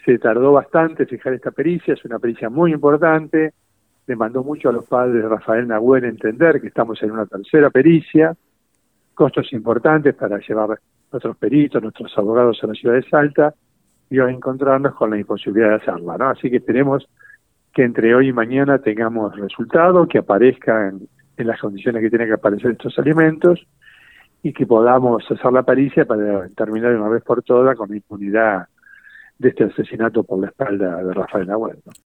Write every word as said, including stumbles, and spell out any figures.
se tardó bastante fijar esta pericia, es una pericia muy importante, demandó mucho a los padres de Rafael Nahuel entender que estamos en una tercera pericia, costos importantes para llevar nuestros peritos, nuestros abogados a la ciudad de Salta, y hoy encontrarnos con la imposibilidad de hacerla, ¿no? Así que esperemos que entre hoy y mañana tengamos resultados, que aparezcan en las condiciones que tienen que aparecer estos alimentos, y que podamos hacer la pericia para terminar de una vez por todas con la impunidad de este asesinato por la espalda de Rafael Nahuel, ¿no?